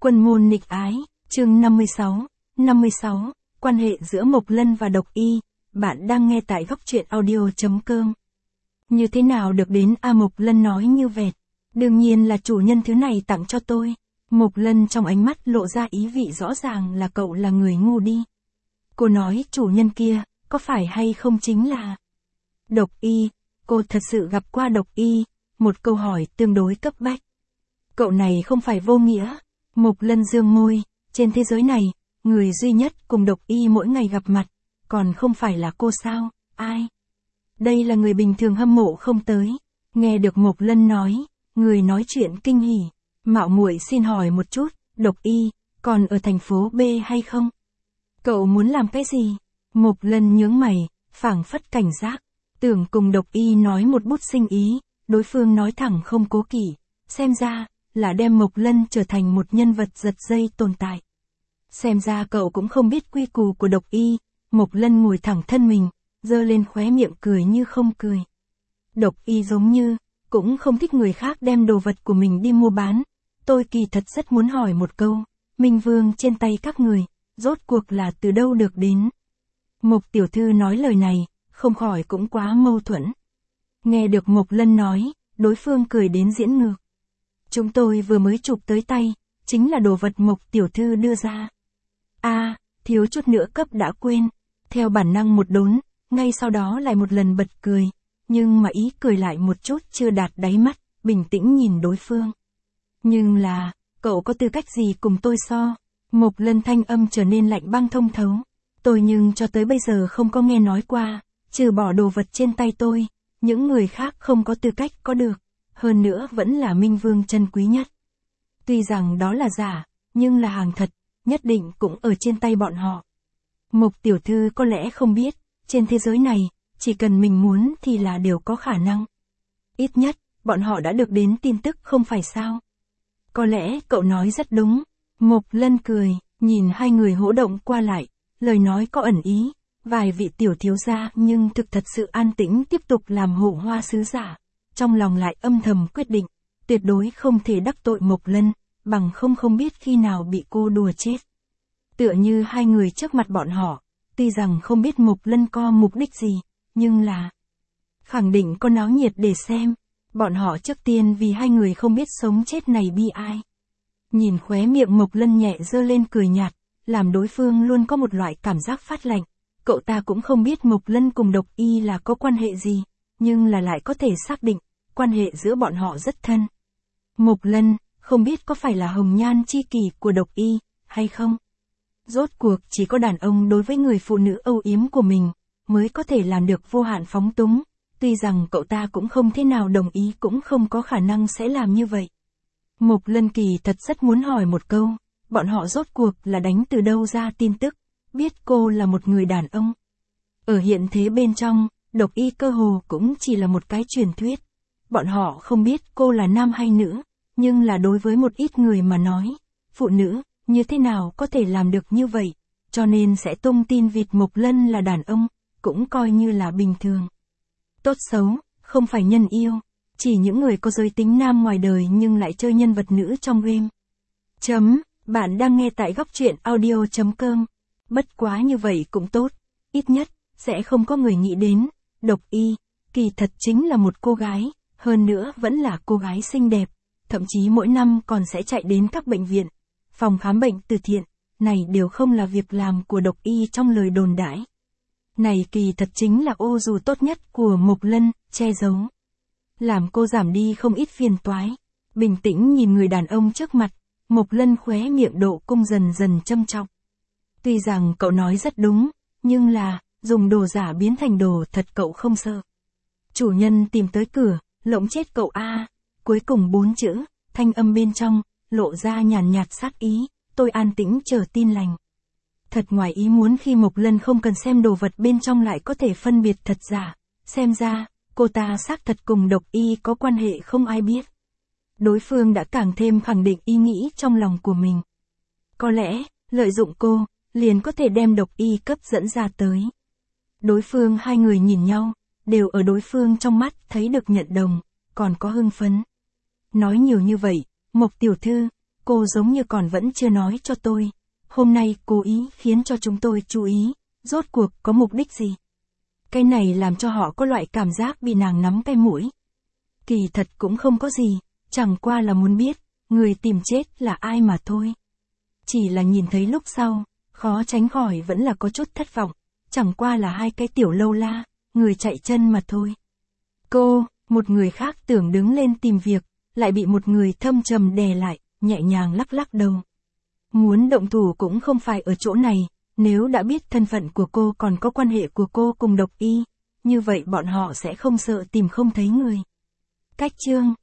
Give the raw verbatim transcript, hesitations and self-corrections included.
Quân môn nghịch ái, chương năm mươi sáu, năm mươi sáu, quan hệ giữa Mộc Lân và Độc Y, bạn đang nghe tại góc truyện audio chấm com. Như thế nào được đến A Mộc Lân nói như vẹt, đương nhiên là chủ nhân thứ này tặng cho tôi. Mộc Lân trong ánh mắt lộ ra ý vị rõ ràng là cậu là người ngu đi. Cô nói chủ nhân kia, có phải hay không chính là Độc Y, cô thật sự gặp qua Độc Y, một câu hỏi tương đối cấp bách. Cậu này không phải vô nghĩa. Mộc Lân dương môi, trên thế giới này, người duy nhất cùng Độc Y mỗi ngày gặp mặt, còn không phải là cô sao, ai? Đây là người bình thường hâm mộ không tới. Nghe được Mộc Lân nói, người nói chuyện kinh hỉ, mạo muội xin hỏi một chút, Độc Y, còn ở thành phố B hay không? Cậu muốn làm cái gì? Mộc Lân nhướng mày, phảng phất cảnh giác, tưởng cùng Độc Y nói một bút sinh ý, đối phương nói thẳng không cố kỵ, xem ra là đem Mộc Lân trở thành một nhân vật giật dây tồn tại. Xem ra cậu cũng không biết quy củ của Độc Y. Mộc Lân ngồi thẳng thân mình, giơ lên khóe miệng cười như không cười. Độc Y giống như cũng không thích người khác đem đồ vật của mình đi mua bán. Tôi kỳ thật rất muốn hỏi một câu, Minh Vương trên tay các người, rốt cuộc là từ đâu được đến? Mộc tiểu thư nói lời này, không khỏi cũng quá mâu thuẫn. Nghe được Mộc Lân nói, đối phương cười đến diễn ngược. Chúng tôi vừa mới chụp tới tay, chính là đồ vật Mộc tiểu thư đưa ra. A, à, thiếu chút nữa cấp đã quên. Theo bản năng một đốn, ngay sau đó lại một lần bật cười, nhưng mà ý cười lại một chút chưa đạt đáy mắt, bình tĩnh nhìn đối phương. Nhưng là, cậu có tư cách gì cùng tôi so? Mộc Lân thanh âm trở nên lạnh băng thông thấu. Tôi nhưng cho tới bây giờ không có nghe nói qua, trừ bỏ đồ vật trên tay tôi, những người khác không có tư cách có được. Hơn nữa vẫn là Minh Vương chân quý nhất. Tuy rằng đó là giả, nhưng là hàng thật, nhất định cũng ở trên tay bọn họ. Mộc tiểu thư có lẽ không biết, trên thế giới này, chỉ cần mình muốn thì là đều có khả năng. Ít nhất, bọn họ đã được đến tin tức không phải sao. Có lẽ cậu nói rất đúng. Mộc Lân cười, nhìn hai người hỗ động qua lại, lời nói có ẩn ý, vài vị tiểu thiếu gia nhưng thực thật sự an tĩnh tiếp tục làm hộ hoa sứ giả. Trong lòng lại âm thầm quyết định, tuyệt đối không thể đắc tội Mộc Lân, bằng không không biết khi nào bị cô đùa chết. Tựa như hai người trước mặt bọn họ, tuy rằng không biết Mộc Lân có mục đích gì, nhưng là khẳng định có náo nhiệt để xem. Bọn họ trước tiên vì hai người không biết sống chết này bi ai. Nhìn khóe miệng Mộc Lân nhẹ giơ lên cười nhạt, làm đối phương luôn có một loại cảm giác phát lạnh. Cậu ta cũng không biết Mộc Lân cùng Độc Y là có quan hệ gì, nhưng là lại có thể xác định, quan hệ giữa bọn họ rất thân. Mộc Lân, không biết có phải là hồng nhan chi kỷ của Độc Y, hay không? Rốt cuộc chỉ có đàn ông đối với người phụ nữ âu yếm của mình, mới có thể làm được vô hạn phóng túng. Tuy rằng cậu ta cũng không thế nào đồng ý cũng không có khả năng sẽ làm như vậy. Mộc Lân kỳ thật rất muốn hỏi một câu, bọn họ rốt cuộc là đánh từ đâu ra tin tức, biết cô là một người đàn ông. Ở hiện thế bên trong, Độc Y cơ hồ cũng chỉ là một cái truyền thuyết. Bọn họ không biết cô là nam hay nữ, nhưng là đối với một ít người mà nói, phụ nữ, như thế nào có thể làm được như vậy, cho nên sẽ tung tin vịt Mộc Lân là đàn ông, cũng coi như là bình thường. Tốt xấu, không phải nhân yêu, chỉ những người có giới tính nam ngoài đời nhưng lại chơi nhân vật nữ trong game. Chấm, bạn đang nghe tại góc truyện audio chấm com. Bất quá như vậy cũng tốt, ít nhất, sẽ không có người nghĩ đến, Độc Y, kỳ thật chính là một cô gái, hơn nữa vẫn là cô gái xinh đẹp, thậm chí mỗi năm còn sẽ chạy đến các bệnh viện, phòng khám bệnh từ thiện, này đều không là việc làm của Độc Y trong lời đồn đãi. Này kỳ thật chính là ô dù tốt nhất của Mộc Lân, che giấu. Làm cô giảm đi không ít phiền toái. Bình tĩnh nhìn người đàn ông trước mặt, Mộc Lân khóe miệng độ cung dần dần châm chọc. Tuy rằng cậu nói rất đúng, nhưng là, dùng đồ giả biến thành đồ thật cậu không sợ. Chủ nhân tìm tới cửa, lộng chết cậu a. Cuối cùng bốn chữ, thanh âm bên trong, lộ ra nhàn nhạt sát ý, tôi an tĩnh chờ tin lành. Thật ngoài ý muốn khi Mộc Lân không cần xem đồ vật bên trong lại có thể phân biệt thật giả. Xem ra, cô ta xác thật cùng Độc Y có quan hệ không ai biết. Đối phương đã càng thêm khẳng định ý nghĩ trong lòng của mình. Có lẽ, lợi dụng cô, liền có thể đem Độc Y cấp dẫn ra tới. Đối phương hai người nhìn nhau, đều ở đối phương trong mắt thấy được nhận đồng, còn có hưng phấn. Nói nhiều như vậy, Mộc tiểu thư, cô giống như còn vẫn chưa nói cho tôi. Hôm nay cố ý khiến cho chúng tôi chú ý, rốt cuộc có mục đích gì? Cái này làm cho họ có loại cảm giác bị nàng nắm cái mũi. Kỳ thật cũng không có gì, chẳng qua là muốn biết, người tìm chết là ai mà thôi. Chỉ là nhìn thấy lúc sau, khó tránh khỏi vẫn là có chút thất vọng, chẳng qua là hai cái tiểu lâu la, người chạy chân mà thôi. Cô, một người khác tưởng đứng lên tìm việc, lại bị một người thâm trầm đè lại, nhẹ nhàng lắc lắc đầu. Muốn động thủ cũng không phải ở chỗ này, nếu đã biết thân phận của cô còn có quan hệ của cô cùng Độc Y, như vậy bọn họ sẽ không sợ tìm không thấy người. Cách chương